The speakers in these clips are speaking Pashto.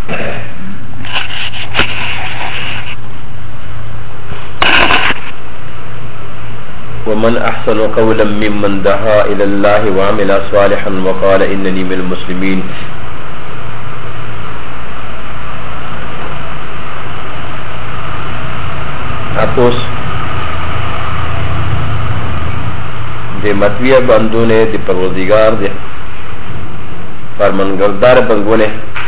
ومن احسن قولا ممن دعا الى الله وعمل صالحا وقال انني من المسلمين. اپوس د مطویه بندونه د پروردگار د فرمانگردار بندونه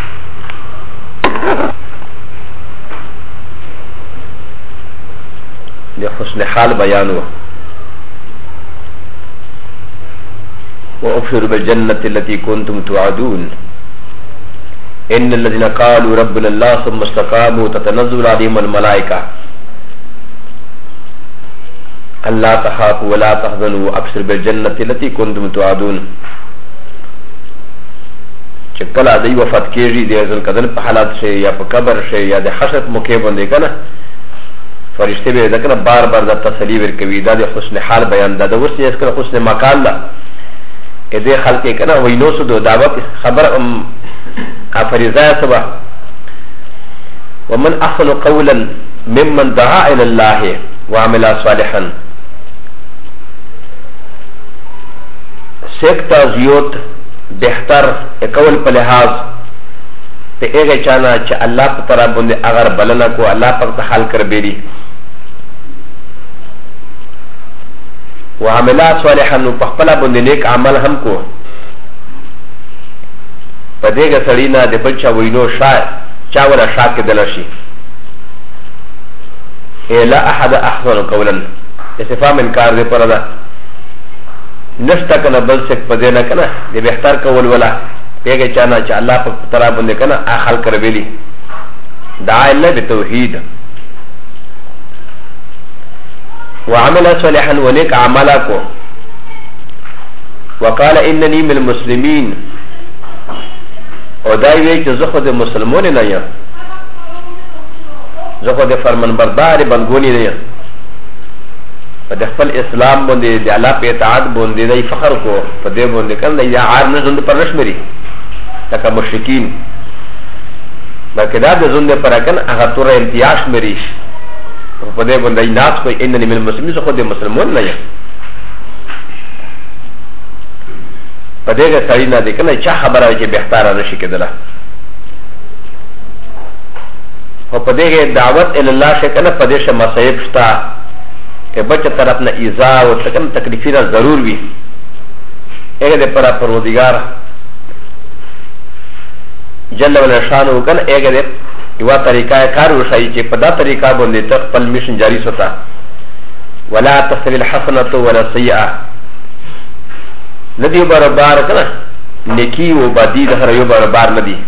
د حسن حال بیان و وابشروا بالجنة التي كنتم توعدون ان الذين قالوا ربنا الله ثم استقاموا تتنزل عليهم الملائكة ألا تخافوا ولا تحزنوا وابشروا بالجنة التي كنتم توعدون. چې کله دی وفات کېږي د ذوالقدر په حالات شي یا په قبر شي یا د حشر موقع باندې کنه فرشته به دا کنه بار بار د تسلی ورکوي. دا د حسن حال بیان دا د ورسې اس کنه حسن مقال ده ا دې خلک کنه وینو سو د دعوت خبر افریزا سبا. ومن احسن قولا ممن دعا الى الله وعمل صالحا سیکتا زیوت بہتر قول په لحاظ په هغه چانه چې الله په طرف باندې اگر بلنه کو الله پاک ته حل کر بیری وعملا صالحا په خپل باندې نیک عمل هم کو په دېګه سړینا د بچا وینو چا ولا شاک دلشي الا احد احسن قولا استفهام انکار دې پردا نشتا کنه بل سک پدې نه کنه د بهتر کول ولا پیګه چانا چې الله په طرف باندې کنه اخل کر ویلي دعا الله بالتوحید وعمل صالحا ونك عملكم وقال انني من المسلمين ودايوي چې زه خو د مسلمانانو نه یم زه خو د فرمانبردار بندګونی نه یم په د خپل اسلام باندې د الله په اطاعت باندې د فخر کو په دې باندې کنه یا عار نه زند پر نشمري لکه مشرکین بلکې دا د زند پر کنه هغه تور امتیاز مری په دې باندې ناس کوئی انني من المسلمين خو د مسلمان نه یم په دې کې سړی نه دی کنه چا خبره چې بهتره نشي کېدله او په دې کې دعوت ال الله شکنه په دې شه مصائب شتا بچه طرف نه ایزا او تکن تکلیفی را ضرور وي اگه ده پرا پرودگار جل ولا شانو کن اگه ده یوا طریقه کار وشای چې په دا طریقه باندې خپل میشن جاری سوتا ولا تستوي الحسنه ولا السيئه ندی برابر کنه نیکی او بدی د هر یو برابر ندی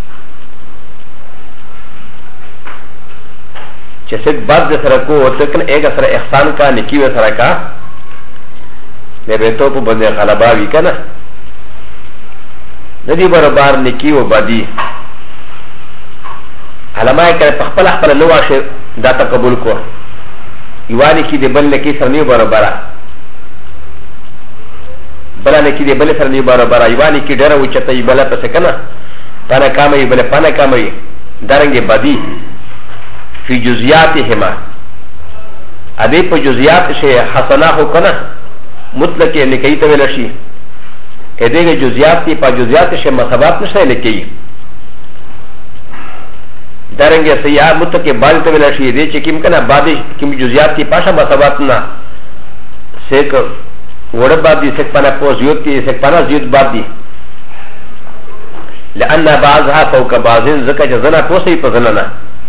چې څوک بد د سره کو او څوک هغه سره احسان کا نیکی و سره کا نه به تو په باندې غلبا وی کنه ندی برابر نیکی او بدی علماء کړه په خپل خپل نو واشه دا تقبل کو یوانی کی د بل نیکی سره نه برابر بل نیکی د بل سره نه برابر یوانی کی ډېر وچته ای بل پس کنه پانه کامي بل پانه کامي درنګ بدی في جزياتهما ادي په جزيات شي حسنه هو کنه مطلق نکي ته ویل شي ادي جزيات په جزيات شي مسابات نشي لکي درنګ سيار مطلق بال ته ویل شي دي چې کیم کنه بعد کیم جزيات په پاشا مسابات نه سیک وړ بعد سیک پنا پوزيوت کی سیک پنا زيوت بعد دي لان بعضها فوق بعض زکه جزنا کوسي په زنانه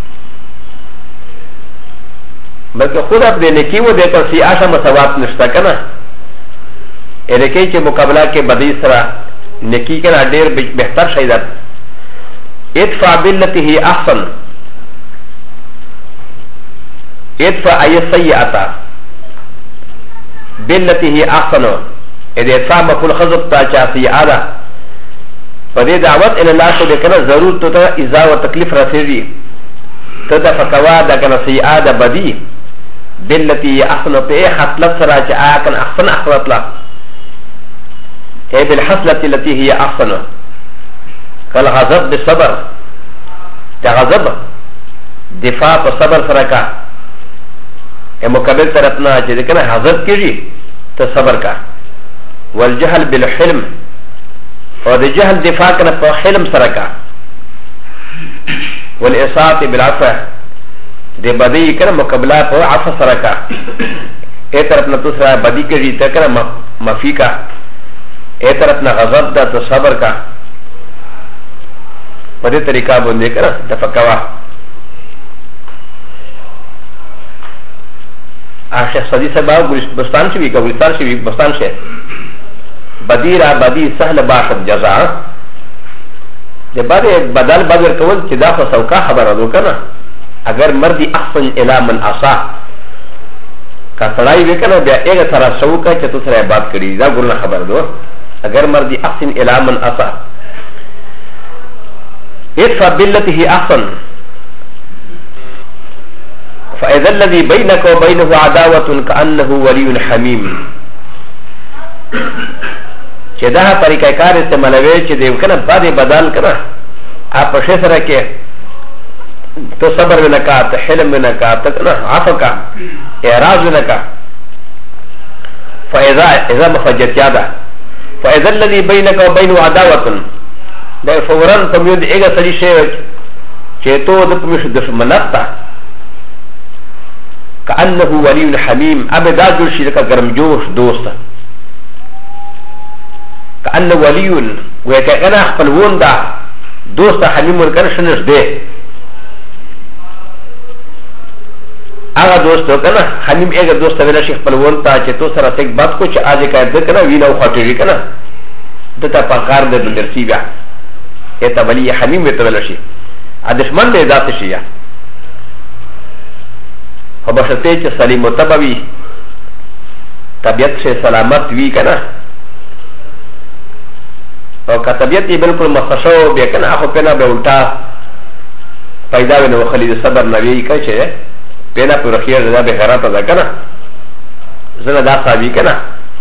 بلکہ خود اپنے نکی و دیکھا سی آشا مساوات نشتا کنا ارکی چه مقابلہ کے بدی سرا نکی کنا دیر بہتر شایدت ادفع باللتی ہی احسن ادفع ای سیئتا باللتی ہی احسن ادھے ادفع مفول خضب تا چا سیئادا فدی دعوت الاللہ کو دیکھنا ضرور تو تا ازا و تکلیف رسیدی تو تا فکوا دا کنا سیئادا بدی بالتي احسن في حصلت سراج اكن احسن احسنت لا اي بالحصلت التي هي احسن كالغضب بالصبر دا غضب دفاع په صبر سره کا مقابل طرفنا چې کنه حضرت کیږي ته صبر کا والجهل بالحلم او د جهل دفاع کنه په حلم سره کا والاساءه بالعفو د بدی کنه مقابله په عفو سره کا ای طرفنا تو سره بدی کیږي ته کنه معفي کا ای طرفنا غضب دا ته صبر کا په دې طریقه باندې کنه تفکوا شیخ صدی صاحب بستان شوی قبرستان شوی بستان شه بدیرا بدی سهل باشد جزا د بعد بدل بدل کول چې دا خو سوکا خبره دو کنه اگر مردی احسن الی من عصا کا سړی وکنه بیا هغه سره سوکا چې تو سره بات کړي دا ګورنه خبر دو اگر مردی احسن الی من عصا ادفع بالتي هي احسن فإذا الذي بينك وبينه عداوة كأنه ولي حميم چې دا طریقه کار استعمالوي چې د کنه بعد بدل کنه اپ په سره کې تو صبر ونکا ته حلم ونکا ته کنه عفو کا اعراض ونکا فإذا مفجت یادا فإذا الذي بينك وبينه عداوة دا فورا په میو د ایګه سړي شي چې تو د پمش دشمنتا كأنه ولي حميم أبدا جوش لك گرمجوش دوست كأنه ولي وكأنا أخبرون دا دوست حميم كان شنش ده أغا دوست كان حميم إيغا دوست ولا شيخ أخبرون تا چه تو سرا تك بات کو چه آجه كايد ده كنا وينا وخاطري كنا دتا پاکار ده بندرسی بیا ایتا ولی حميم ويتا ولا شي ادشمن ده ذات شيا و بشرطه چه سلیم و طبوی طبیعت سے سلامت وی کنا او که طبیعت ی بلکل مخشو بیا کنا اخو پینا بیا الٹا پیدا وی نو خلید صبر نوی که چه پینا پر رخیر دا بی غیرات دا کنا زن دا صحابی کنا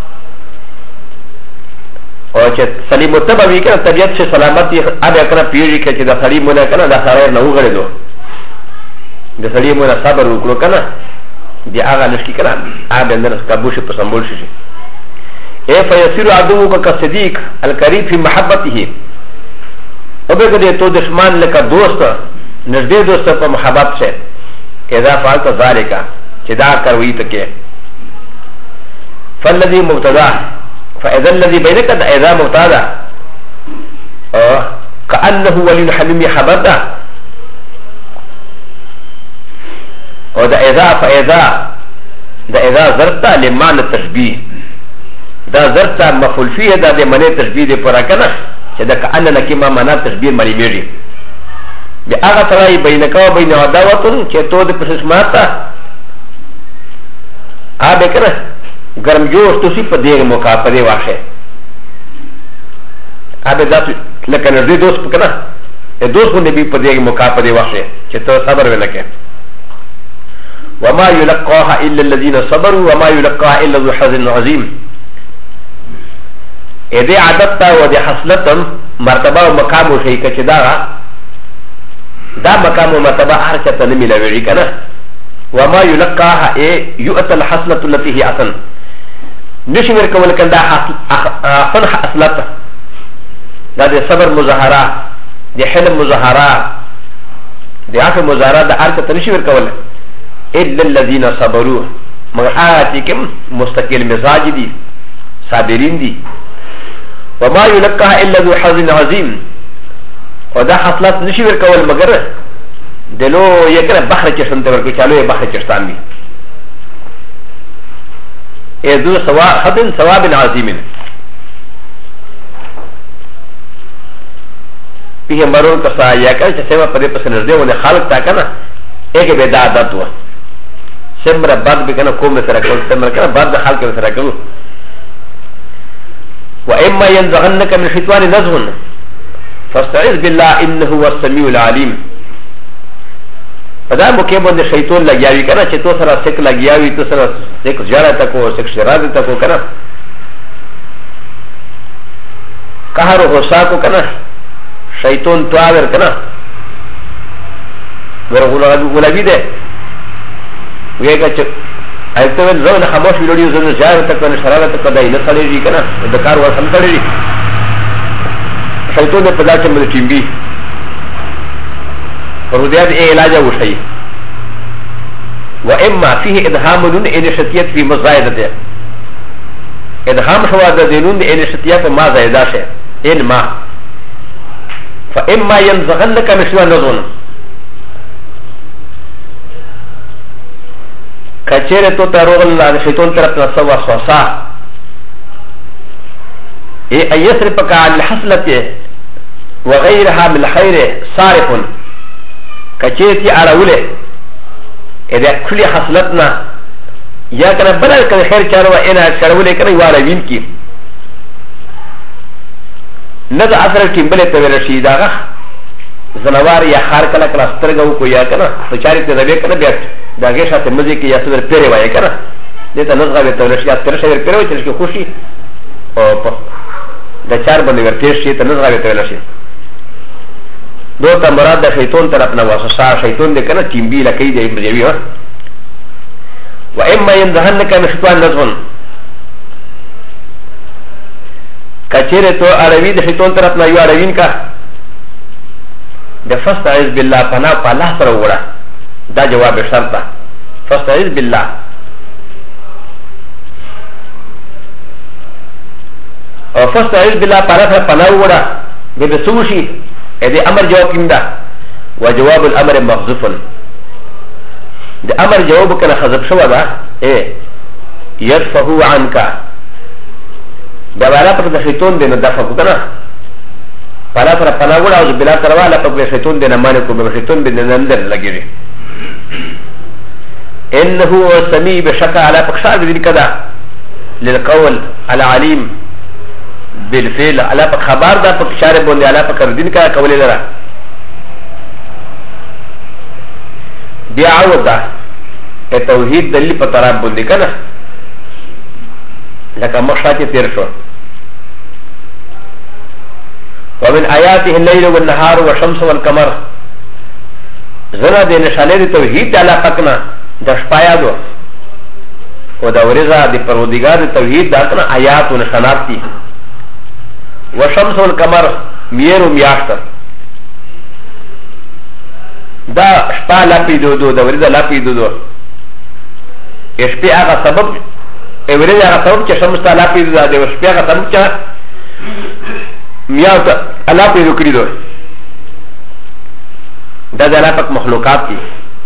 او چه سلیم و طبوی کنا طبیعت سے سلامت ی آبیا کنا پیری که چه دا سلیمونه کنا دا سرائر نو غردو د سړي مو صبر وکړو کنه دی هغه لشکې کنه هغه اندر کابو شي په سمبول شي اے فیسیر عدوک کصدیق القریب فی محبته او به دې تو دشمن لکه دوست نږدې دوست په محبت سے اذا فعلت ذلك چې دا کوي ته کې فالذي مبتدا فاذا الذي بينك اذا مبتدا كانه ولي حميم حبدا و دا اذا فاذا دا اذا زرتا لمعنى التشبيه دا زرتا مفعول فيه دا دي معنى تشبيه دي پورا کنه چې دا کأننا کی ما معنى تشبيه معنی میږي بیا هغه سره بینک او بین عداوتن چې تو د پسماتا ا به کنه ګرم جوش تو سی په دې موقع په دې واشه ا به ذات لکه نه دې دوست کنه دې دوست باندې به په دې موقع په دې واشه چې تو صبر ونکې وما يلقاها إلا الذين صبروا وما يلقاها إلا ذو حظ عظيم إذا عددت ودي حصلتم مرتبة ومقام وشيء كشدارا دا مقام ومرتبة أرشة نمي لوريكنا وما يلقاها يؤتى الحصلة التي هي أصلا نشمر كول كان دا أصلا حصلت دا دي صبر مظاهرة دي حلم مظاهرة دي عفو مظاهرة دا أرشة نشمر كول إلا الذين صبروا مغاتكم مستقل مزاج دي صابرين دي وما يلقاها إلا ذو حظ عظيم ودا حصلات نشير كول مگر دلو يكره بحر چشن تور کو چالو بحر چشتان دي ذو حظ ثواب عظيم فيه مرون كسا يكن سيما پدي پسند دي ون خالق تا كنا ایک بدعت و سمر بعد بكنا قوم سركل سمر كنا بعد خالق سركل واما ينزغنك من الشيطان نزغ فاستعذ بالله انه هو السميع العليم فدا موقع باندې شیطان لګیاوی کنه چې تو سره سک لګیاوی تو سره سک زیاره تکو سک شراد تکو کنه قهر غصا کو کنه شیطان تو اور کنه ولابي ده ويجا ايتو زون خاموش ویلوډیو زون ځای ته کنه شرارت کدای نه سړی کنه د کار ور سم کړی شیطان په داسې مې ټیمبي ورودیا د علاج وشي واما فيه ادهام دون انشتيت في مزايدته ادهام شو هذا دينون د انشتيت ما زائده شه ان ما فاما ينزغنك مشوا نزون كثير تو تروغل لا شيطان طرف نسوا وسوسه اي يسرفك عن الحصلة وغيرها من الخير صارف كثير تي اراوله اذا كل حصلتنا يا كان بلد كان خير شاروا انا شارولي كان يوالوين كي نذ اثر تيمبل تبرشي داغه زنوار يا خار كلا كلاسترغو كو يا كنا فشاري تدبي كنا بيت داغه شاته مزي كي ياسر بيري واي كنا دته نزغه تبرشي ترشي بيري ترشي خوشي او د چار باندې ورته شي ته نزغه تبرشي دو تا مراد دا شیطان طرف نواسسا شیطان دے کنا تیمبی لکی دے مجیوی ها و اما ينزهنك من شیطان نزغن کچیر تو عربی دا شیطان طرف نویو عربین کا دا فستعیز باللہ پناو پا اللہ سر وڑا دا جواب شرطا فستعیز باللہ او فستعیز باللہ پا اللہ سر پناو وڑا بے بسوشی هذا امر جواب كمدا وجواب الامر مخزوف ده امر جواب كان خزف شو ده ايه يدفعه عنك ده ولا پک شیطان دے دفع کو نا پلا پر پنا وڑا او بلا کروا لا پک شیطان دے نہ کو به شیطان دے اندر لگی انه سميع بشكا على فقشار ذي كذا للقول العليم بالفعل على خبر دا فقشار بوندي على فقر دين کا قول لرا بيعود دا التوحيد دلی پتراب بوندي کنا لکه مخشات تیر شو ومن آياته الليل والنهار والشمس والقمر زنا دے نشانے دی توحید تعالی پکنا دشپایا دو و دا ورزا دی پرودگار دی توحید دا کنا آیات و نشانات تی والشمس والقمر میر و میاشتر دا شپا لاپی دو دو دا ورزا لاپی دو دو اشپی آغا سبب ورزا آغا سبب چه شمس تا لاپی دو دا دے اشپی آغا سبب چه میاو تا لاپی دو کری دو دا دا پک مخلوقات کی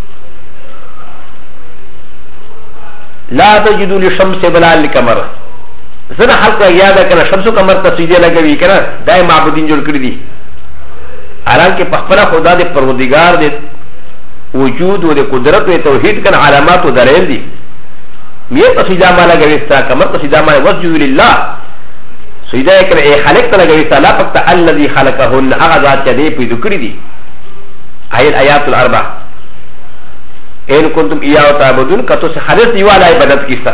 لا تجدو لشمس بلا لکمر زنا حلق یادا کنا شمس و کمر تصویدی لگوی کنا دای معبودین جوڑ کردی حالانکہ پخپلا خدا دے پروردگار دے وجود و دے قدرت و توحید کنا علامات و دلیل دی میے تصویدہ ما لگوی ستا کمر تصویدہ ما وسجد للہ سجدہ کنا اے خالق تا لگوی ستا لا پکتا اللذی خلقہن اغذات چا دے پیدو کردی آیت آیات الاربع ان کنتم ایاو تعبدون کتو سے خالص دیوالا عبادت کیستا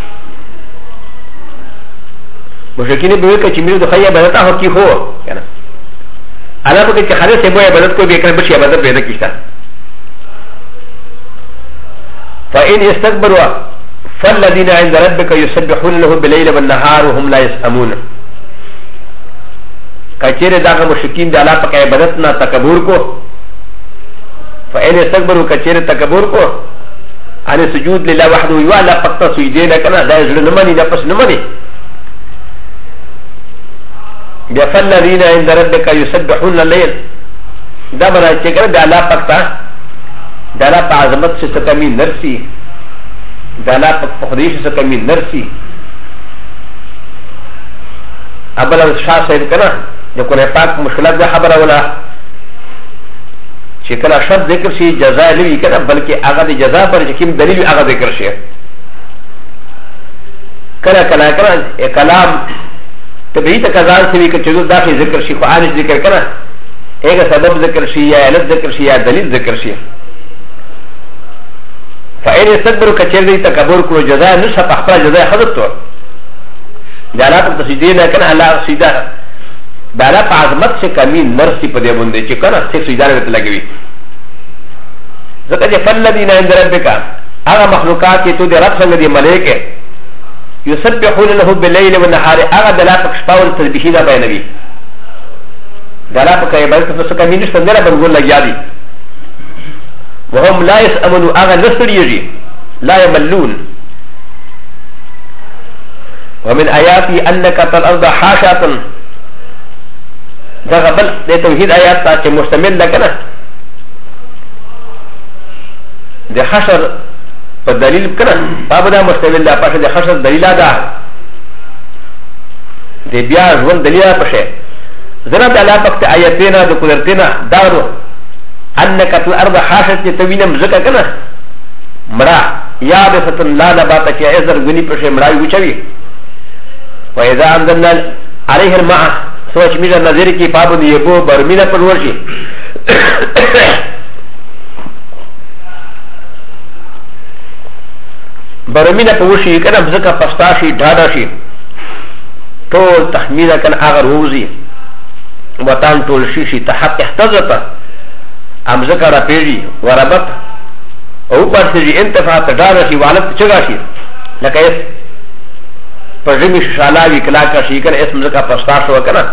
مشرکین بوئی که چمیرو دو خیلی عبادتا ہو کی ہو انا بکی چه خالص بوئی عبادت کو بیکن بچی عبادت پیدا کیستا فإن استكبروا فالذين عند ربك يسبحون له بالليل والنهار وهم لا يسأمون کچیر داغا مشرکین دی اللہ پک عبادتنا تکبر کو فإن استكبروا كثير تكبر کو ان سجود لله وحده ولا فقط سجدنا كنا لا يزل نمني لا بس نمني فالذين عند ربك يسبحون الليل دا بنا چکر دا لا فقط دا لا عظمت سے کمی نرسی دا لا خدیش سے کمی نرسی ابل شاہ صاحب کنا جو قرآن پاک مشکلات دا خبر ولا چې کله شرط ذکر شي جزا نه وي کنه بلکې هغه د جزا پر کوم دلیل هغه ذکر شي کله کله کله کلام طبيعي تقاضا سوي چې جو داخل ذکر شي خو ان ذکر کنه هغه سبب ذکر شي یا علت ذکر شي یا دلیل ذکر شي فإن استكبروا كثير دي تکبر کو جزا نشه په خپل جزا حضرت تو جلات تسجیدنا کنه الله سیدا دالا پا عظمت سے کمی نرسی پا دے بندے چی کنا سیک سجدہ رہتا لگوی ځکه چې فالذین عند ربک هغه مخلوقات چې تو د رب څنګه دي ملائکه یسبحون له باللیل والنهار هغه د لا پک شپه او تسبیح دا بیانوي د لا پک عبادت څه کمی نشته نه بنګول لګیا دي وهم لا يسأمنوا هغه نستریږي لا يملون ومن آياته أنك ترى الأرض حاشة ده قبل ده توحيد آيات تاكي مشتمل لكنا ده حشر فالدليل كنا فابدا مشتمل لا پاشه ده حشر دليل ده ده بيا جوان دليل پاشه زنا ده لا پاکت آياتنا ده قدرتنا دارو أنك ترى الأرض حاشة تتوين مزكا كنا مرا يا بفتن لا نباتا كي ازر غني پاشه مراوي وچوي وإذا أنزلنا عليه الماء سوچ ميجا نظر کی پابند يبو برمينا پرورشي برمينا پرورشي كنا بزكا پستاشي ڈاڈاشي طول تحميلا كان آغر روزي وطان طول شيشي تحت احتزتا امزكا رپيجي وربط او پرسجي انتفاعت ڈاڈاشي وعلت چگاشي لکه اس پر جمی شالاوی کلاکا شیکن اسم زکا پستاش وکنا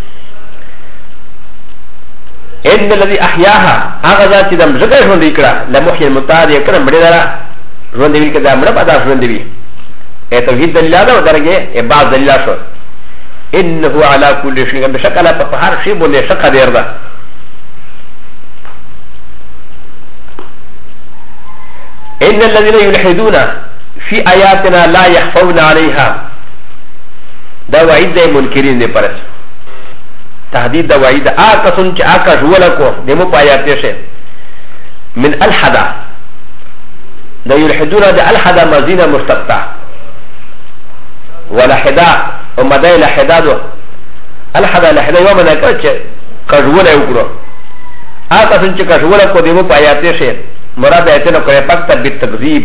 ان الذي احياها اغذا چې دم زکا ژوند وکړه لمحيي المتاد یکره مړی دره ژوند وی کړه مړه پدا ژوند وی ا توحید دلیل دا درګه ا بعض دلیل شو انه على كل شيء بشکل په هر شی باندې شک دیر ده ان الذين يلحدون في آياتنا لا يخفون عليها دا وعید دا منکرین دے پرس تحدید دا وعید آکا سن چه آکا جولا کو دیمو پایاتے شے من الحدا دا یلحدون دا الحدا مزین مشتقتا ولحدا ومدائی لحدا دو الحدا لحدا یو منا کر چه کجولا اکرو آکا سن چه کجولا کو دیمو پایاتے شے مراد ایتنا کرے پکتا بالتقذیب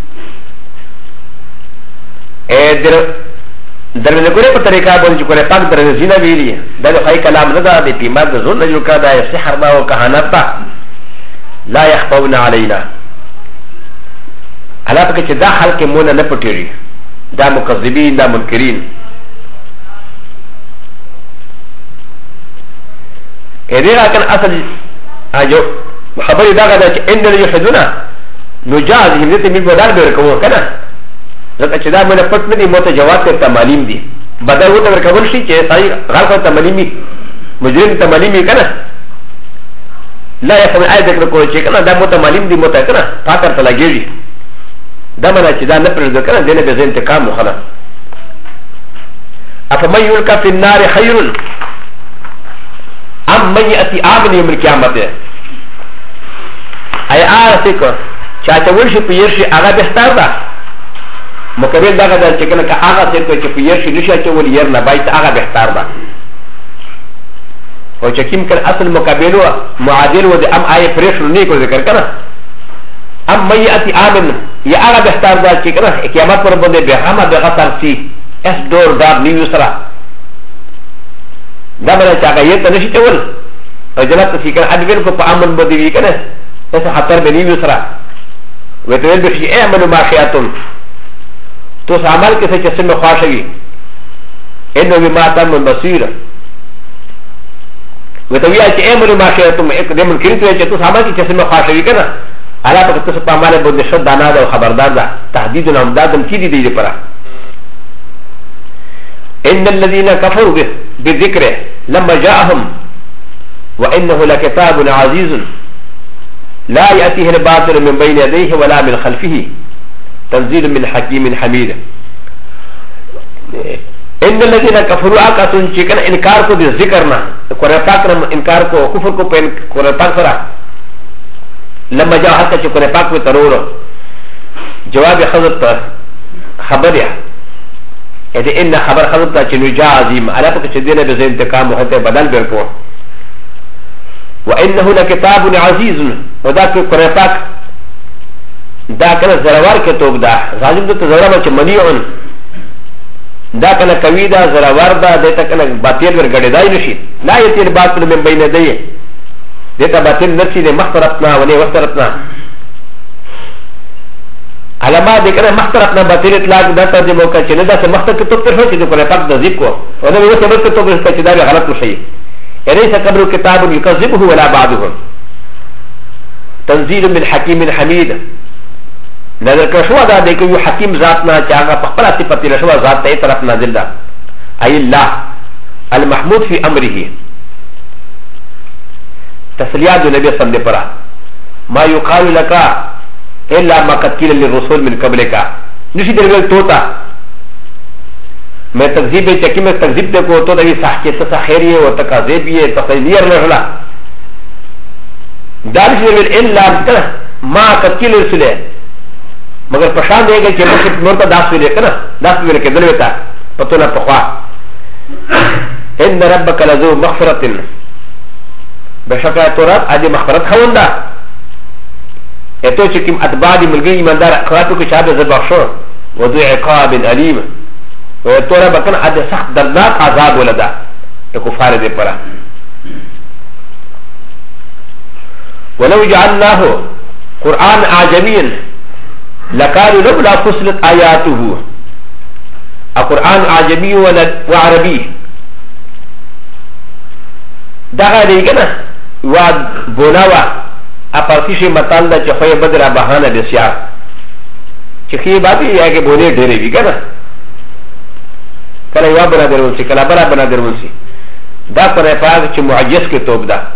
درمه کوله په طریقه باندې کوله پاک درنه زینه ویلی دا د خای کلام نه دا د پیمار د زون نه جوړ کړه دا سحر دا او کهانت تا لا يخفون علينا علاوه کې چې دا خلک مونږ نه پټیږي دا مکذبین دا منکرین اېدا کان اصل اجو خبري دا غدا چې ان يحدنا نجاز همته می بدل به کوو کنه ځکه چې دا مې پټ نه دي موته جواب ته تعلیم دي بدل وته ورکول شي چې صحیح غلط ته تعلیمي مجرم ته تعلیمي کنه لا يفهم ايدك کو چې کنه دا موته تعلیم دي موته کنه فاکر ته لګيږي دا مله چې دا نه پرځ کنه دنه به انتقام مخاله افمن يلقى في النار خير ام من ياتي امن يوم القيامه اي ارتك چاته ورشي پيرشي هغه بهتر ده مقابل دا غدا چې کنه که هغه څه کوي چې پيرشي نشه چې ول ير نه باید هغه بهتر ده او چې کوم کله اصل مقابل و معادل و د ام اي پريش نه کو ذکر کنه ام من ياتي امن یا هغه بهتر ده چې کنه قیامت پر باندې به هم به غتر سي اس دور دار نیو سره دا بل چې هغه یې ته نشي کول او جنت څخه کنه ادوین کو په امن باندې وی کنه اس خطر به نیو سره وته ول به شي امن ما شياتم تو عمل کسی چه سم خواشوی انو بما تم بصیر وتویا چه امر ما شئتم ایک دمن کریتو چه تو عمل کی چه سم خواشوی کنا علا پا کتو سپا عمال بود شد دانا دا و خبردار دا تحدید و نامدادم کی دی دی پرا ان الذين كفروا بالذكر لما جاءهم وانه لكتاب عزيز لا ياتيه الباطل من بين يديه ولا من خلفه تنزيل من حكيم حميد ان الذين كفروا اكثر چکن انکار کو دے ذکرنا قرآن پاک نے انکار کو کفر کو پین قرآن پاک سرا لما جاء حتى چ قرآن پاک میں ترور جواب حضرت خبر یا اذ ان خبر حضرت چ نجا عظیم علا پک چ دینے بے انتقام ہوتے بدل بر کو وانه لكتاب عزيز وذاك قرآن پاک دا کنه زراور کې توګ دا ظالم د زراور چې منیعون دا کنه کوي دا زراور دا د ته کنه باطل ورګړې دای نشي لا یتیر باطل من بین دی دته باطل نفسي د مخطرتنا ولې وسترتنا علامات دې کنه مختلفنا باطل اطلاق دا ترجمه وکړه چې نه دا څه مختلف کتاب تر شو چې د قرآن پاک تصدیق کو او دا یو څه بل کتاب چې دا غلط وشي اليس قبل كتاب يكذبه ولا بعده تنزيل من حكيم حميد نظر کشوا دا دې کې یو حکیم ذات نه چې هغه په خپل صفت له ذات ته طرف نازل ده اي الله المحمود في امره تسلیات النبي صلى الله عليه وسلم ما يقال لك الا ما قد قيل للرسول من قبلك نشي درول توتا میں تکذیب چکی میں تکذیب دے کو تو دی صح کے تصا خیری ہے اور تکذیب یہ تخیر نہ دارش درول الا ما قد قيل للرسول مگر پشان دے گا کہ مکت نور تا داس ویلے کنا داس ویلے کے دلویتا پتونا پخوا ان ربک لذو مغفرت بشکا تو رب آدھی مغفرت خوندا اتو چکم اتباع دی ملگی ایماندار اخواتو کی شاہد زبخشو وذو عقاب علیم و تو رب کنا آدھی سخت دردناک عذاب ولدا کفار دے پرا ولو جعلناه قرآن عجمین لكانوا لولا فصلت آياته القرآن عجمي وعربي دغه دی کنه واد بوناوا اپارتیش متال دا چخوی بدر بهانه بسیار چخی باتی یا که بونه ډیره وی کنه کله یو بنا درول شي کله بنا بنا درول شي دا پر افاظ چې معجز کې توب ده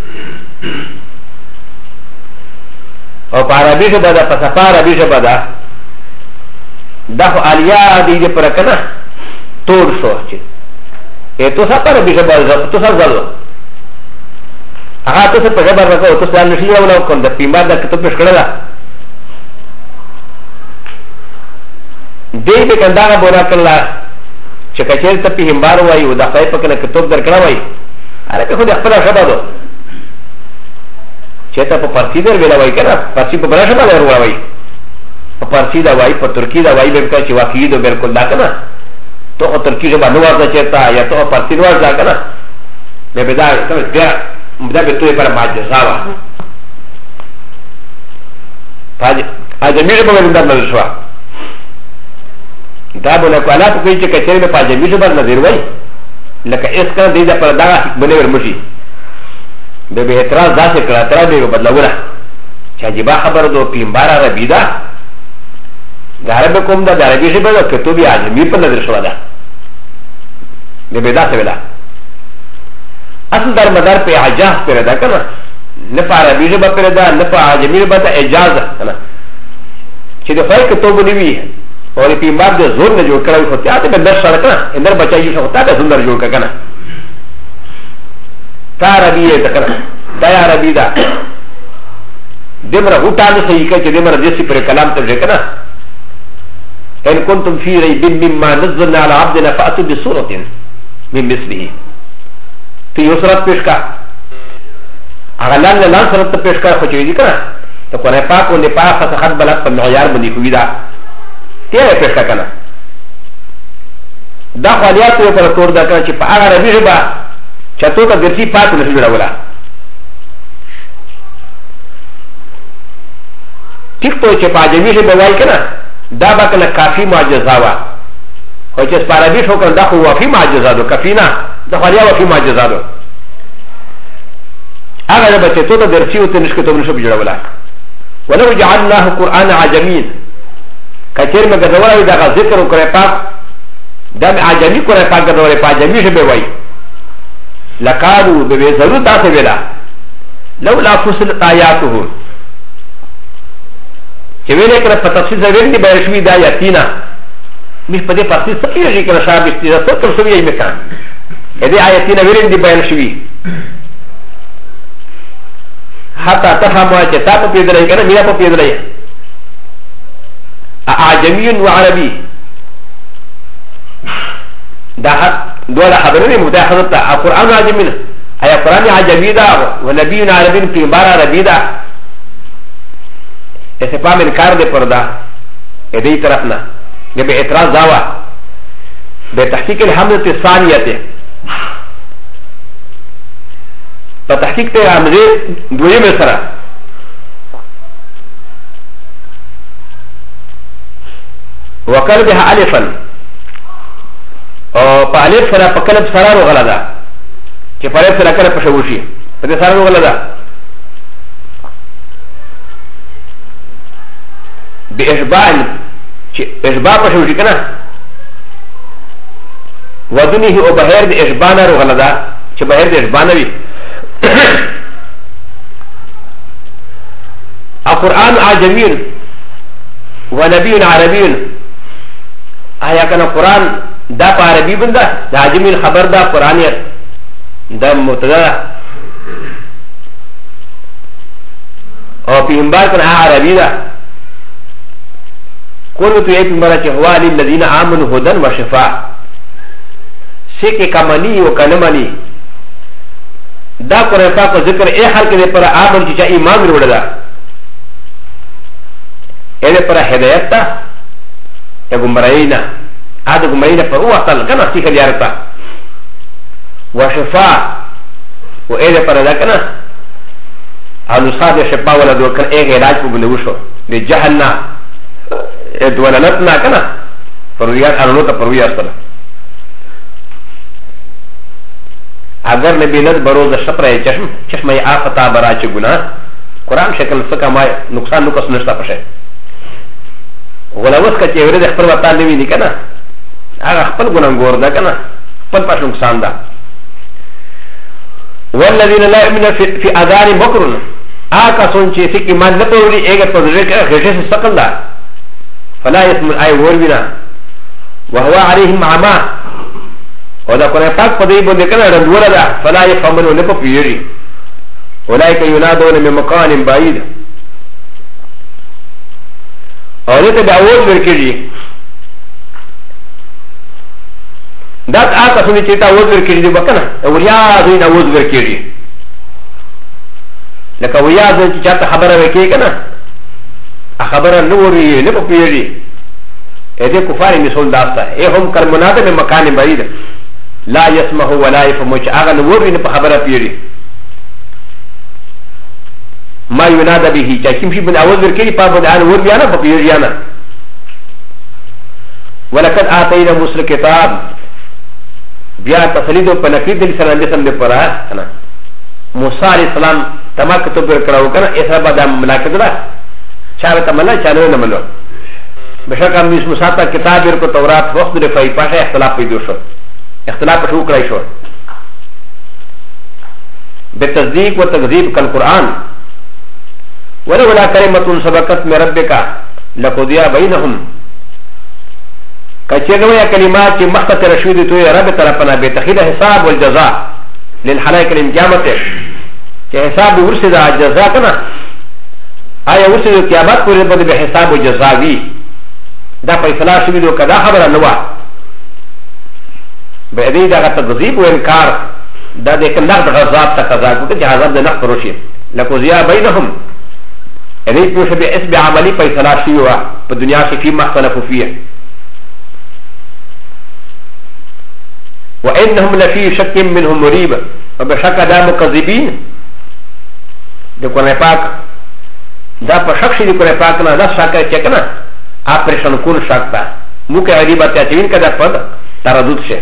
او په عربي ژبه ده په صفا عربي ژبه ده دا خو الیا دی پر کنه توړ شو چې ته صفا عربي ژبه ده ته څه ځلو هغه ته په ژبه راکو ته ځان نشي ولو کوم د پیمار د کتاب پښ کړه دی به کنده بولا کړه چې کچېر ته په همبار وای او د خپل په کنه کتاب درکړه وای هغه خو د خپل ژبه ده چیتا پا پارسی در ویلا وای کنه پارسی پا براشا بالا وروا وای پا پارسی دا وای پا ترکی دا وای بکا چی واقعی دو بلکل دا کنه تو خو ترکی جبا نواز دا چیتا یا تو پارسی نواز دا کنه میں بدا بدا بتوی پر معجزا وا آجمی جبا ورندر نظر شوا دا بولا کو علا پا کوئی چی کچری میں پا آجمی جبا نظر وای لکه اس کنه دیده پر دا بنے ورمشی به به اعتراض داسې کړه اعتراض به بدلوله چې عجیبه خبره ده پیغمبر عربي ده د عربي کوم ده د عربي ژبه ده کتب یې عجمي په نظر شوه ده به به داسې ویله اصل در مدار په اعجاز پرې ده که نه نه په عربي ژبه پرې ده نه په عجمي ژبه ته اعجاز ده که نه چې د خدای کتب نه وي او د پیغمبر د زور نه جوړ کړی خو تا ته به در سره که نه اندر بچایي شو تا به زندر جوړ که نه تا عربی ہے تکنا دا عربی دا دمرا غوٹا نہ صحیح کہ دمرا جیسی پر کلام تر کنا ان کنتم فی ریب مما نزلنا علی عبدنا فاتوا بسورۃ من مثله تو یہ سورۃ پیش کا اغلان نے لان سورۃ پیش کا خو چوی کنا تو قرآن پاک نے پاک خط بلد پر معیار بندی کوی دا تیرے پیش کا کنا دا خالیات پر تور دا کنا چې په عربی ژبه چتو تا درسی پاک نشی جوڑا ٹھیک تو چه پا عجمی شی بوائی کنا دا با کنا کافی معجزا وا او چه سپارابی شو کنا دا خو وفی معجزا دو کافی نا دا خالیا وفی معجزا دو آگا جب چتو تا درسی و تنشک تو نشو بجوڑا ولو جعلناه قرآن عجمین کچیر میں گدورا وی دا ذکر و قرآن پاک دا میں عجمی قرآن پاک گدورا پا عجمی شی بوائی لکارو بے ضرور دا سے ویلا لولا فصلت آیاته چه ویلے کنا پا تفصیل سے ویلنی بیرشوی دا یتینا مش پا دے تفصیل سکی رشی کنا شاہ بشتی دا سکر سوی ای مکان ایدے آیتینا ویلنی بیرشوی حتی تفهموا چه تا پا پیدرائی کنا میرا پا پیدرائی اعجمی و عربی دا دولا حضرين مبدا حضرت القرآن عجمين أي قرآن عجمي دا ونبي عربي پیغمبر عربي دا استفهام انکار دے پردا ادی طرفنا جب اعتراض داوا بتحقيق الحمزة الثانية بتحقيق تے حمزه دویم سرا وقلبها الفا او په الف سره په قلب سره وغلا ده چې په الف سره کله په شوشي په دې سره وغلا ده باشباع چې اشباع په شوشي کنه ودنه او بهر د اشباع نه وغلا ده چې بهر د اشباع نه وي القرآن عجمي ونبي عربي آیا کنه قرآن دا په عربي بنده دا عجمي خبر دا قرآن دا مبتدا او پیغمبر کنه عربي دا کولو تو یې پیغمبر چې هو للذین آمنوا هدى وشفاء سکه کمنی او کلمنی دا قرآن پاک ذکر ای حال کې پر امن چې ایمان وروړه دا ا ل پر هدايت تا ا گمراهينا ا د گمراهينا پر وصل کنه سی خلیارتا وشفاء و ا ل پر دا کنه ا صاد شفاء ولا دو کنه ا علاج کو بنو شو د جهنم ا دولتنا کنه پر یاد انو ته پر یاد سره اگر نبی نذ بروز شپره چشمه آفتا براچ گناه قرآن شکل سکه ما نقصان نو کس نشتا پشه ولوس که چه ورد خپل وطن نوی نی کنه هغه خپل ګناګور ده کنه خپل پښ نقصان ده والذین لا یؤمنون فی اذان بکر آکا سون چې سکی مان نه پوری ایګه په دې کې غشه سکل ده فلا يسمع ای وربنا وهو عليهم عما ودا قرآن پاک په دې باندې کنه رندوله ده فلا يفهمون نه پوری اولئک ینادون من مکان بعید اور یہ تو آواز ورکیږي دا آتا سنی چې تا آواز ورکیږي دی وکنه وریا دوی آواز ورکیږي لکه وریا دوی چې چاته خبره وکړي کنه خبره نه وري نه پوهیږي اې دې کفار مثال داسته اے هم کلمات من مکان بعید لا يسمع ولا يفهم چې هغه نه وري نه په خبره پیږي ما ينادى به چاكيم شي بن اول وركي پابو دان ور بيانا بيجيانا ولقد اتينا موسى الكتاب بیا تسلید په نقید دل سره اندسم دې پرا انا موسی عليه السلام تما کتب کړهو کنه ایسا بعد ملاقات ده چا ته مله چانه نه ملو بشکه موسی ته کتاب ورکو تورات وخت د فای پاشه اختلاف پیدا شو اختلاف شو کړای شو بالتصديق والتكذيب كالقران ولولا كلمة سبقت من ربك لقضي بينهم كتشغوا كلمات مختص رشيد تو رب طرفنا بتخيل حساب والجزاء للحلائق القيامة كحساب ورسد الجزاء كنا آية ورسد القيامات كل بد بحساب والجزاء بي دا فيصلا شويد وكذا خبر النوا بعدين دا تكذيب وانكار دا ديك النقد غزاب تكذاب كنت عذاب دا نقد رشيد لقضي بينهم ريت مشبه اسم عملي فيصلا شيوا في الدنيا فيما اختلفوا فيه وانهم لفي شك منهم مريب وبشك دا مكذبين دي قرآن پاک دا پر شک شي دي قرآن پاک نه دا شک چکنا اپریشن کون شک تا مو کې غریبه تاچوین کدا پد تردد شه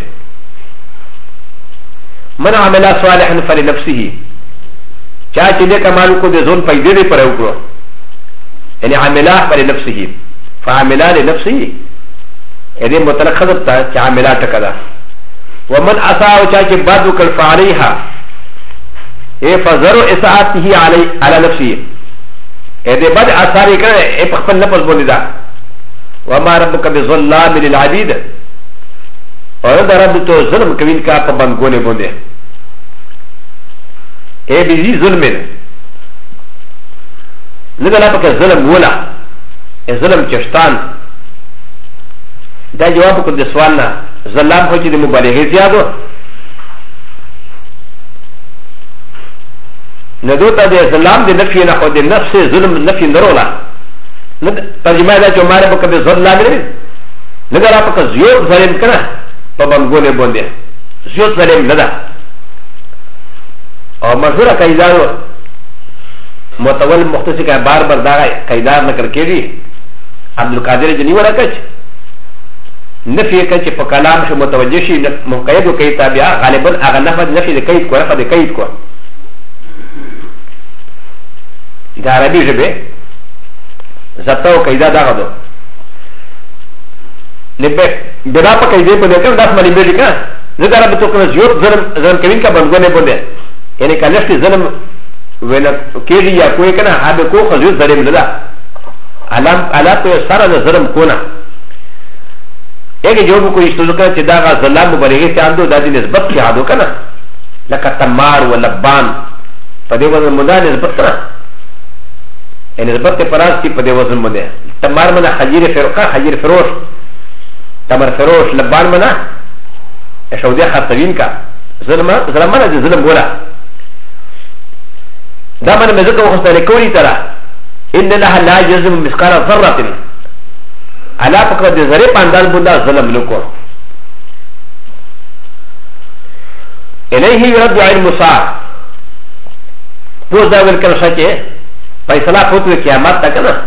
من عمل صالحا فلنفسه چا چې دې کمال کو دې ځون پیدا دې پر وکړو يعني عملا فلنفسه فعملا لنفسه يعني مطلق خذب تا عملا تكذا ومن اساء وشاك بعد كل فعليها اي فزروا اساءته على نفسه يعني بعد اثار كده اي بخفل نفس بولدا وما ربك بظلام للعبيد اور رب تو ظلم کوین کا پابند گونے بوندے اي بيزي ظلم نگلا پاک ظلم ولا ظلم چشتان دا جواب کو د سوالنا ظلم ہو چې د مبالغه زیادو ندو ته د ظلم د نفي نه خو د نفس ظلم نفي نرولا ترجمه دا چې ماره پاک د ظلم لري نگلا پاک زیو ظلم کنه په باندې باندې زیو ظلم نه ده او مشهور قاعده متول مختص کا بار بار دا قیدار نکر کېږي عبد القادر جنی ولا کچ نفي كان په کلام شو متوجه شي مقيد کوي تابع غالبا هغه نفي نفي د قید کو نفي د قید کو د عربي ژبه زتاو قیدا دا غدو لبه بنا په قیدې په دې کې داس ملي به ځکه زه عربي تو کنه یو ظلم کوي کا بندونه بوله یعنی کله چې ظلم ویل کېږي یا کوئی کنه هغه کو خو ظلم نه ده علام علا په سره ظلم کو نه ایک جو کوئی استذکر چې دا غ ظلم مبالغه ته اندو د دې نسبت کې اډو کنه لکه تمار و لبان په دې وزن مدا نسبت سره ان نسبت په راز کې په دې وزن مده تمار منه حجیر فرقه حجیر فروش تمر فروش لبان منه شوديه خاطرین کا ظلم منه ظلم ولا دا منه مزه کو خو لیکوري ترى ان لها لا يجزم مثقال ذره على فكره د زری پانداز بندا ظلم لکو الیه يرد عن موسی پوز دا ول کړه چې فیصله پوتو قیامت تک نه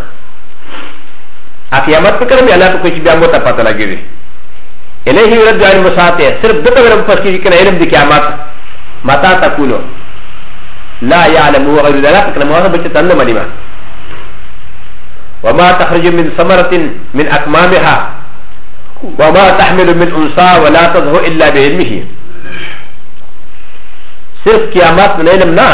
ا قیامت تک نه الله په کې بیا مو ته پته لګیږي الیه يرد عن موسی ته صرف دغه ورم پس کې کنه علم د قیامت متا تقولو لا يعلم غير ذلك كلام هذا بچتن مليما وما تخرج من ثمرة من أكمامها وما تحمل من أنثى ولا تظهر إلا بعلمه صرف قيامات من علم نا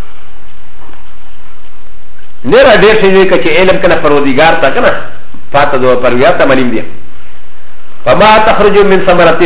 نرى دير شيء كي علم كنا فروديگار تا كنا فاتدو پرويات تا مليم دي وما تخرج من ثمرة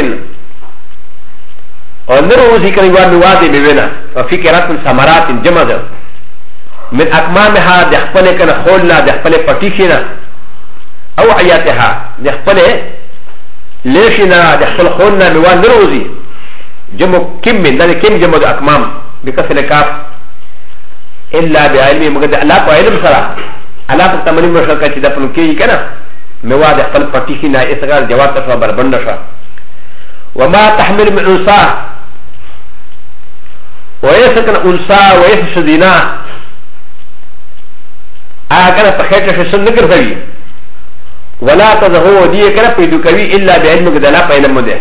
ونرى ذكر يوان نوادي بينا وفي كرات من ثمرات جمع من أكمامها دخل كان خولنا دخل فتيشنا أو حياتها دخل ليشنا دخل خولنا نوان نروزي جمع كم من ذلك كم جمع أكمام بكسر كاف إلا بعلم مقد الله بعلم سرا الله تمني مشكلة كذا فلكي كنا مواد دخل فتيشنا إسقاط جواب تسوى بربندشا وما تحمل من أنثى ويسكن أنثى ويسشدنا اگر پخیت شسن نگر ہوئی ولا تظهو دی کر پیدو کوي الا بعلم گدلا علم ده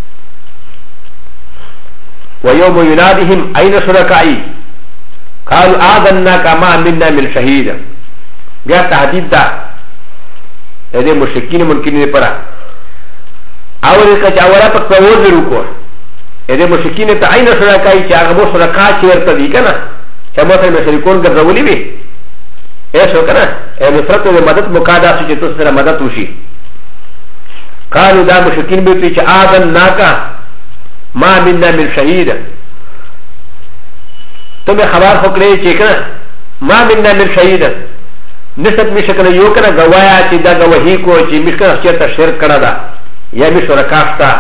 ويوم يناديهم اين شركائي قالوا آذنا كما منا من شهيد بیا تهدید دا دې مشرکین ممکن نه پرا اور کا چاورا په کوو ورکو دې مشرکین ته اين شركائي چې هغه مو شرکا چیرته دي کنه چې مو ته مشرکون ګرځولي وي ایسو کنا نصرت و مدد مقادا سو چه تو سر مدد وشی قالو دا مشکین بیتوی چه آدم ناکا ما مننا من شهید تو میں خبر خکرے چه کنا ما مننا من شهید نسبت مشکل یو کنا گوایا چه دا گواهی کو چه مشکل اخچیتا شرک کنا دا یا مشو رکاشتا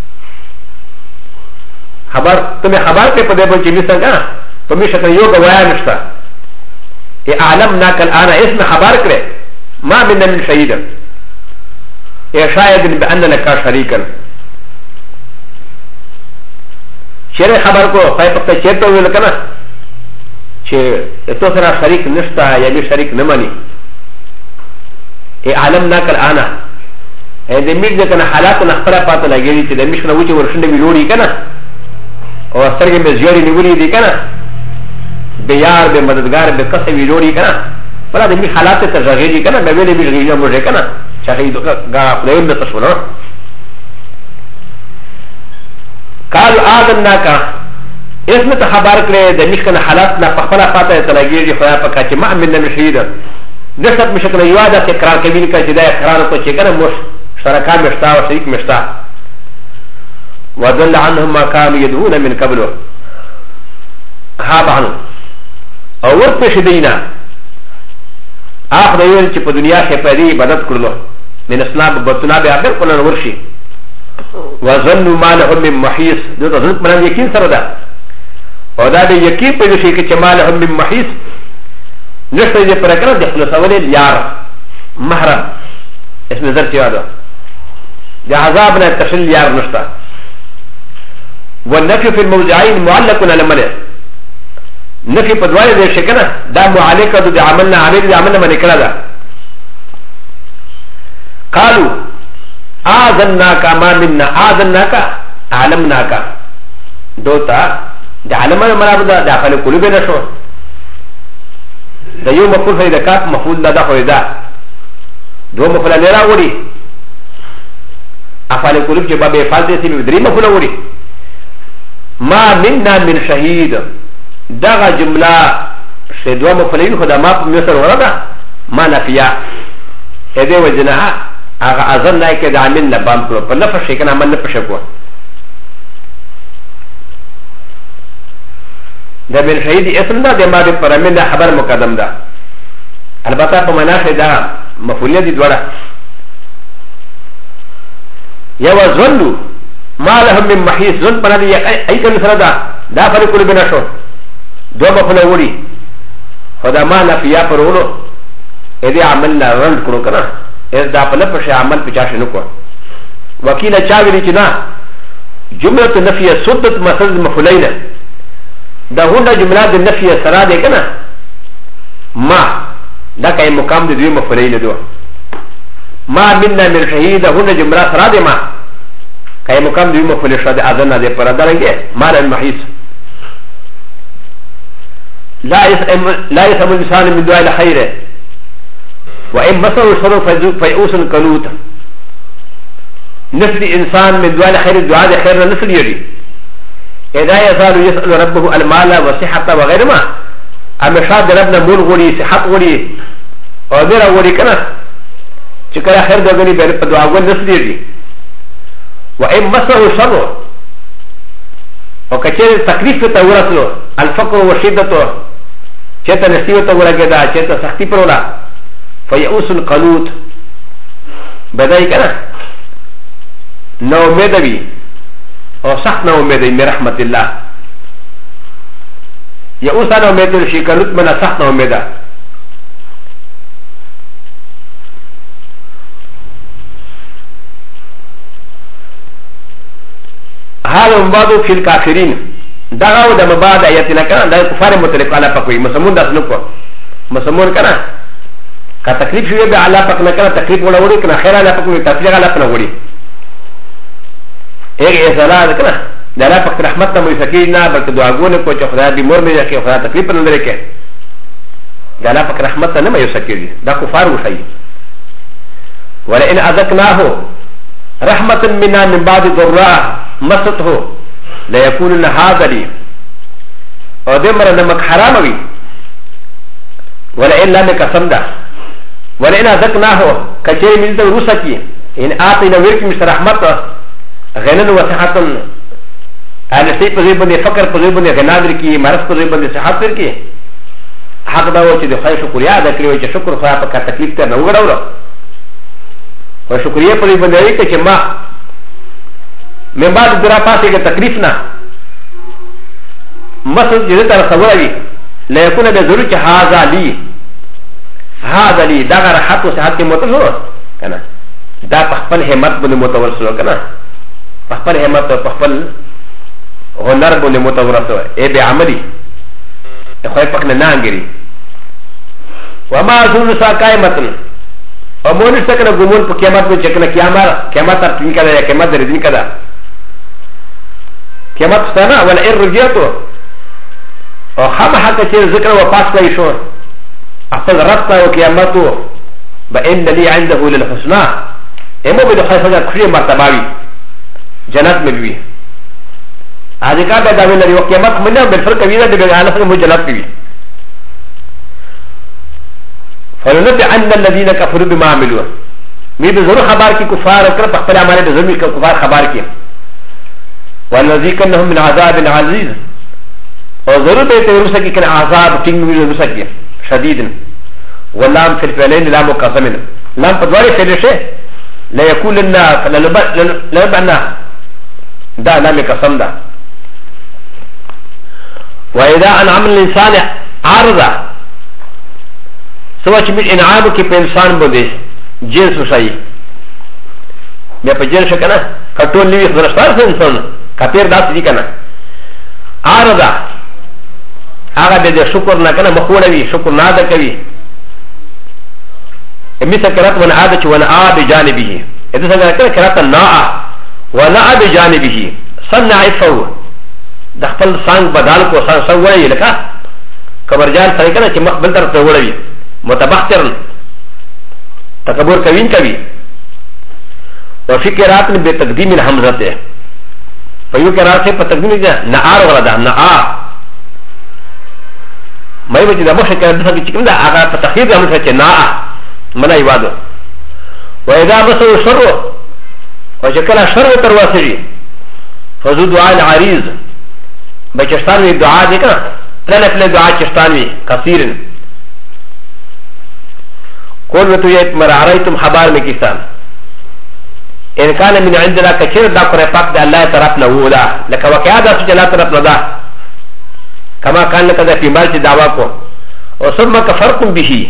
خبر تو میں خبر پہ پدے بل چه مشکل کنا تو مشکل یو گوایا نشتا اعلمنا الان اسم خبر کرے ما من من شهيد يا شاهد بان لك شريكا شرع خبر کو فائدہ چیتو ویل کنا چه تو سرا شریک نشتا یا بھی شریک نہ مانی اعلمنا الان د میډ د کنه حالات نه خبره پاته لګیږي چې د مشنه وچه ورشنده ویلوړي کنه او سترګې مې زیړې نیولې دي کنه بيار به مددگار به کسه ویلوړي کنه ولا د می حالات ته ځغېږي کنه به ویلې ویلې موږ کنه چې غا پلان د تاسو قالوا آذنا کا اسم ته خبر کړي د مشکنه حالات نه خپل پاته ته لګیږي خو یا پکا چې ما من شهید نشد مشکل یواده تکرار کوي چې دا اقرار کو چې کنه مش شرکا مشتا او شریک مشتا وضل عنهم ما كانوا يدعون من قبل ها بانو او ورته شدینا اخر یو چې په دنیا کې په دې عبادت کړلو من اسلام بتنا به اخر کله ورشي وظنوا ما لهم من محيص دغه ځل پر یقین سره ده او دا د یقین په دې کې چې ما لهم من محيص نشته دې پر کړه د خپل سوال یار محرم اسم نظر چاده د عذاب نه تشل یار نشته والنفي في الموضعين معلق على المنع نفي بدوائے دے شکنا دا معلق د عملنا عامل د عملنا من کړه دا قالوا آذناك ما منا آذناك علمناك دوتا د علمنا مرابط داخل قلوبنا شو د یو مفعول فیدا کاف مفعول دا خو دو مفعول لرا وړي افعال قلوب چې باب افعال دې سي درې مفعول وړي ما منا من شهید دغه جمله شدوا مفعولین خدا ما په مثل وردا ما نفیا هدي وجنها اغه اذن نه کې د عامل نه بام کړو په لفظ شي کنه عمل نه پښکو د بن شهید اسم دا د ما د پرمن د خبر مقدم ده البته په معنا کې دا مفعول دي دوړه یو ظنوا ما لهم من محيص ظن پر دې اي کنه سره دا فرق کول بنا شو دو مفعول وړي خدا ما نفیا پرولو اې عمل نه رند کړو کنه اس دا په لپاره شي عمل په چا شنو کو وکیل چا ویل چې نه جمله نفي سدت مثل مفعولين دا هونه جمله د نفي سره ده کنه ما دا کای مقام د دوی مفعولين دو ما منا من شهيد هونه جمله سره ده ما کای مقام دوی مفعول شده اذن ده پر درنګه ما له محيص لا يسمى الانسان من دعاء الخير وإن مسه الشر فيئوس كنوت نسل انسان من دعاء الخير دعاء الخير نسل يري اذا يزال يسأل ربه المال والصحة وغير ما اما شاد ربنا مول غوري صحت غوري او دير غوري كنا چكرا خير دغني بير دعاء غول نسل يري وإن مسه الشر وكثير تكليف تورث الفقر وشدته چتا نسيوت ورغدا چتا سختي پرولا فيئوس القنوت بداي كنا نو مدوي او سخت نو مدوي من رحمة الله يئوس نو مدوي شي قنوت من سخت نو مدا هذا مبادو في الكافرين دغاو د مباد ايتنا كنا دا كفار متلق على پکوي مسمون داس نکو مسمون كنا کا تکلیف شوی به الله پاک نه کړه تکلیف ولا وړي کنه خیر الله پاک نه تکلیف الله پاک نه وړي هغه زلال کنه د الله پاک رحمت ته مو سکینه بلکې دعاګونه کو چې خدای دې مور مې راکې خدای تکلیف نه لري کې د الله پاک رحمت ته نه مې سکیږي دا کفار وشي ولئن اذقناه رحمه منا من بعد ضراء مسته لا يكون هذا لي او دې مر نه مک حرام وي ولئن لم قسمدا ولئن اذقناه كثير من الرسل ان اعطينا ورك مش رحمت غنن وصحه على شيء بن فكر بن غنادر کی مرض بن صحت کی حق دا و چې د خیر شکریا ادا کړو چې شکر خو په تکلیف ته نه وګړو او شکریا په دې باندې کې چې ما من بعد درا پاسه کې تکلیف نه مسجد دې تر خبرې لا يكون بذل هذا لي هذا لي دا راحت او صحت کې متوسل کنه دا خپل همت باندې متوسل کنه خپل همت او خپل هنر باندې متوسل اے به عملي خو پک نه نانګري وما ذل ساقائمت او مونږ څنګه ګمون په قیامت کې چې کنه قیامت تر تین کړه قیامت درې دین کړه قیامت ستنه ولا ارجعتو او خامخا چې ذکر و پاس کوي شو اصل رات او قیامتو بان لي عنده للحسنى امو به خاصه کړي مرتبه وي جنت میں بھی آج کا دا ویل لري قیامت منه بل فرق ویلا د بیان سره مو جنت وي فلنبئ ان الذين كفروا بما عملوا می به ضرور خبر کی کفار کر په خپل اعمال به ضرور کفار خبر کی والذيكنهم من عذاب عزيز او ضرور به تورس کی کنا عذاب ټینګ وی ضرور سکی شدید ولام فی الفعلین لا مقسم لام په دواره فعل لا يكون لنا لبنا دا لام قسم دا واذا انعم الانسان عارضا سوچ من انعام کی په انسان باندې جنس وشي بیا په جنس کنه کټول نیوي فرستار انسان کپیر داس دي کنه عارضا هغه د شکر نه کنه مخوړوي شکر نه ادا کوي امي سکرات ون عاده چ ون ا بجانبه اذا سنه كرات الناء وناء بجانبه صنع عفو دخل سان بدال کو سان سوي لك كبرجال فريقنا چې مقبل طرف ته وړوي متبختر تکبر کوین کوي وفي قرات بتقديم الحمزه فيو قرات سے تقدیم نعار ولدا نعا ما يبقى ده مش كده بس كده ده اغا تخير ده مش نعا منا يوادو واذا مسوا شر وشكل شر ترواسري فذو دعاء العريض بچستان وی دعا دې کنه پلان پلان دعا چستان وی کثیر قول وتو یت مرارایتم خبر مکستان ان كان من عندنا كثير دا قرآن پاک دا الله طرف نه ولا لك وقعا دا سوچ الله طرف نه دا كما كان لك دا في مال چې دعوا کو او ثم كفرتم به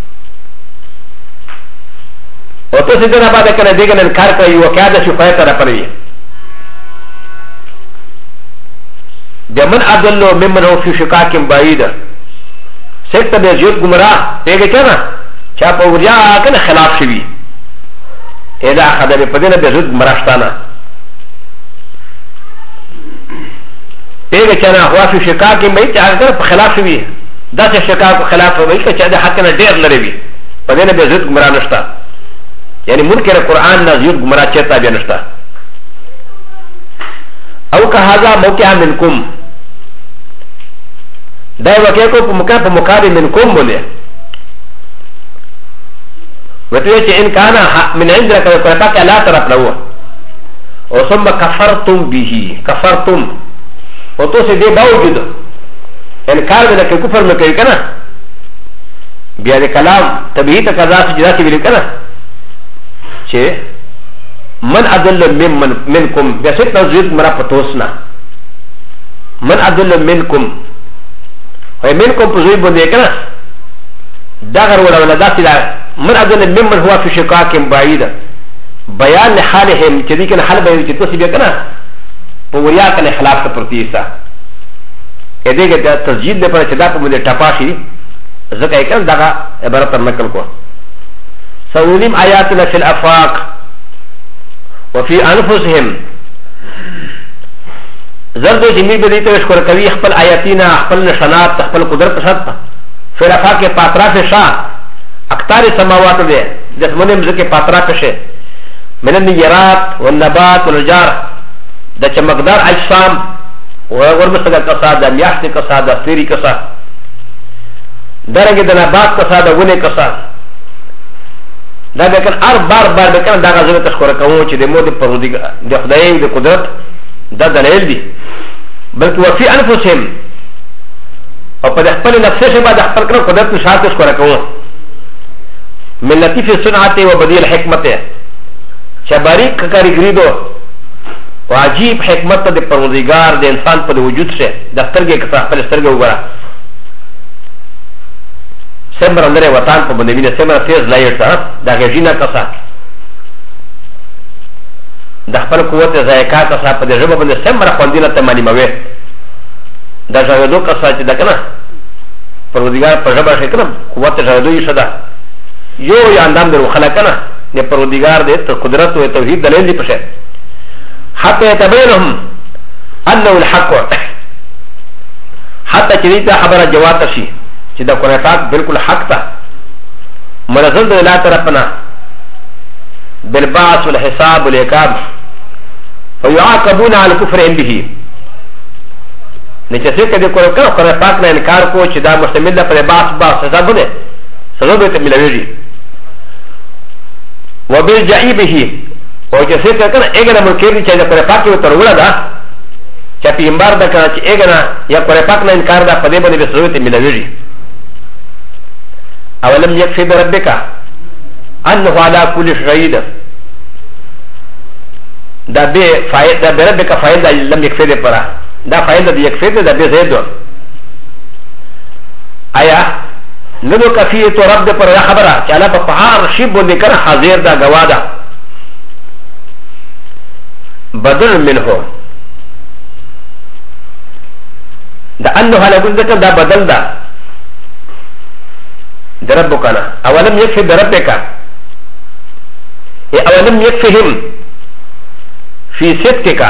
او تو سيدنا بعد کنه دیګن انکار کوي وقعا دا شفاعت طرف نه بمن أدلو ممن هو في شقاق بعيد سيكتا بيزيوت گمراه پیگه چنا چا پا وریا کنه خلاف شوی ایدا خدا بی پدینا بيزيوت گمراهشتانا پیگه چنا هو في شقاق بعيد چا کنه پا خلاف شوی دا سه شقاق خلاف بعيد که چا ده حق کنه دیر لروی پدینا بيزيوت گمراه نشتا یعنی منکر قرآن نا زیوت گمراه چرتا بیا نشتا او که هذا موقع منکم دا واقع کو په مقابل منکم بوله وته چې ان کان من عندك فقط لا طرف له او ثم كفرتم به كفرتم او تو سه دې باوجود انکار دې کې کفر مې کوي کنه بیا دې کلام طبيعي تقاضا چې ذاتي ویل کنه چې من ادل منكم بسيط نزيد مرا پتوسنا من ادل منكم و منكم پزوی بنده کنا داغر ولا داسی دا من ادل ممن هو في شقاق بعيد بیان حالهم چدی کنا حال بیان چی توسی بیا کنا پوریا کنا خلاف تا پرتیسا ایده که تسجید دے پر چدا پا مجھے ٹپاشی ذکر ایکن داغا عبارت نکل کو سنولیم آیاتنا فی الافاق وفي أنفسهم زرد جميل بديت وشكر كوي خپل آياتنا خپل نشانات خپل قدرت شرط في رفاق پاتراف شاه اكتار سماوات دي جسمونم ذكي پاتراف شه من النيرات والنبات والجار دا چه مقدار اجسام ورمسگا کسا دا میاشت کسا دا سیری کسا درنگ دا نبات کسا دا ونه کسا دا بکن بار بکن دا غزل تشکر کوو چې د مو د پرودګار د خدای د قدرت دا دلیل دی بلکې وفي انفسهم او په خپل نفس شه بعد خپل کړه قدرت نشاط تشکر کوو من لطیف صنعت و بدیع الحکمت چې باریک کاریګری دو او عجیب حکمت د پرودګار د انسان په وجود شه د سترګې کسا خپل سترګې وګوره سمبر اندره وطان په باندې ویني سمبر تیز لایټ دا غژینا کسا د خپل قوت ذایقه کسا په دې ژبه باندې سمبر خوندینه ته معنی موي دا ژوندو کسا چې دا کنه پرودګار په ژبه شي کنه قوت ژوندو یې شدا یو یا اندام درو خلقنه نه پرودګار دې ته قدرت او توحید دلیل دی پشه حتى يتبينهم انه الحق حتى چې خبره جواب شي چې دا قرآن پاک بالکل حق تا منزل د الله طرفنا بالبعث والحساب والعقاب ويعاقبون على الكفر به نچسه کدی قرآن پاک نه انکار کو چې دا مشتمل ده پر بعث سزا بده سزا به ته ملويږي وبالجئ به او چې څه کنه اګنه منکر چې دا قرآن پاک یو تر وړه ده چې پیغمبر دا کنه چې اګنه یا قرآن پاک نه انکار ده په دې باندې به سزا ته ملويږي اولم يكفي بربك انه على كل شهيد دا به فائده بربك فائده لم يكفي ده پرا دا فائده دي يكفي ده به زيد آیا نو کفی تو رب پر خبره چې الله په هر شی باندې کړه حاضر دا گواده بدل منه دا انه على كل ذکر دا بدل دا دربکنا اولم یکفی بربکا اولم يكفهم في صدقك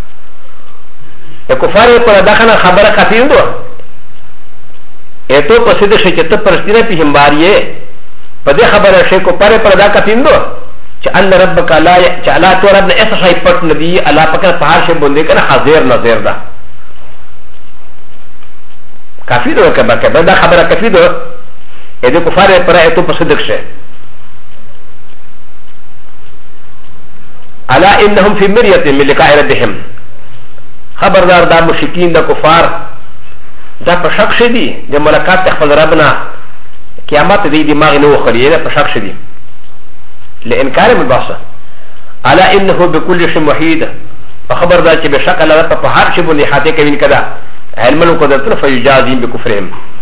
كفار پر داخنا خبر کافی دو ایتو پسید شي چې ته پرستینه په همباریه په دې خبره شي کفار پر دا کافی دو چې ان ربک لا چې الله تو رب نه ایسا شي پټ ندی الله پکې په هر شي باندې کنه حاضر نظر ده کافی دو کبه دا خبره کافی دو اې دې کفار پر ایتو پسید شي الا انهم في مريه من لقاء ربهم خبردار دا مشرکین دا کفار دا په شک شدي د ملاقات خپل ربنا قیامت دی دماغ نه وخلی دا په شک شدي لانکار مباحثه الا انه بكل شيء محيط خبردار چې بشک الله په هر شی باندې حاته کوي کدا علم له قدرت فیجازیم بکفرهم